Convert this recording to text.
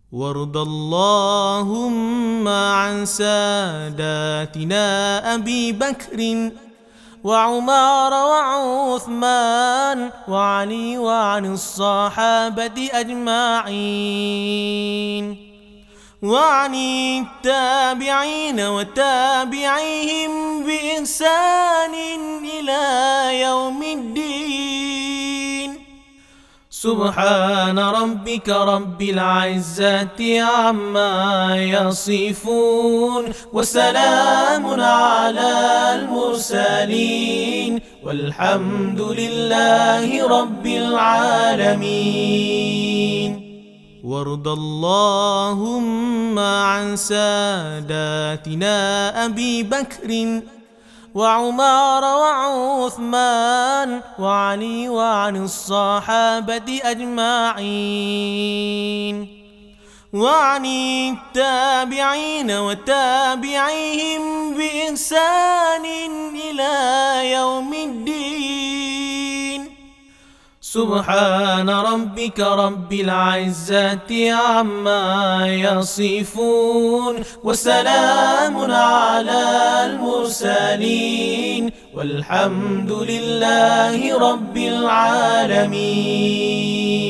وارض اللهم عن ساداتنا أبي بكر وعمر وعثمان وعلي وعن الصحابة أجمعين وعن التابعين وتابعيهم بإحسان إلى يوم الدين. سبحان ربك رب العزة عما يصفون وسلام على المرسلين والحمد لله رب العالمين. وارض اللهم عن ساداتنا أبي بكر وعمر وعثمان وعلي وعن الصحابة أجمعين وعن التابعين وتابعيهم بإحسان إلى يوم الدين. سبحان ربك رب العزة عما يصفون وسلام على المرسلين والحمد لله رب العالمين.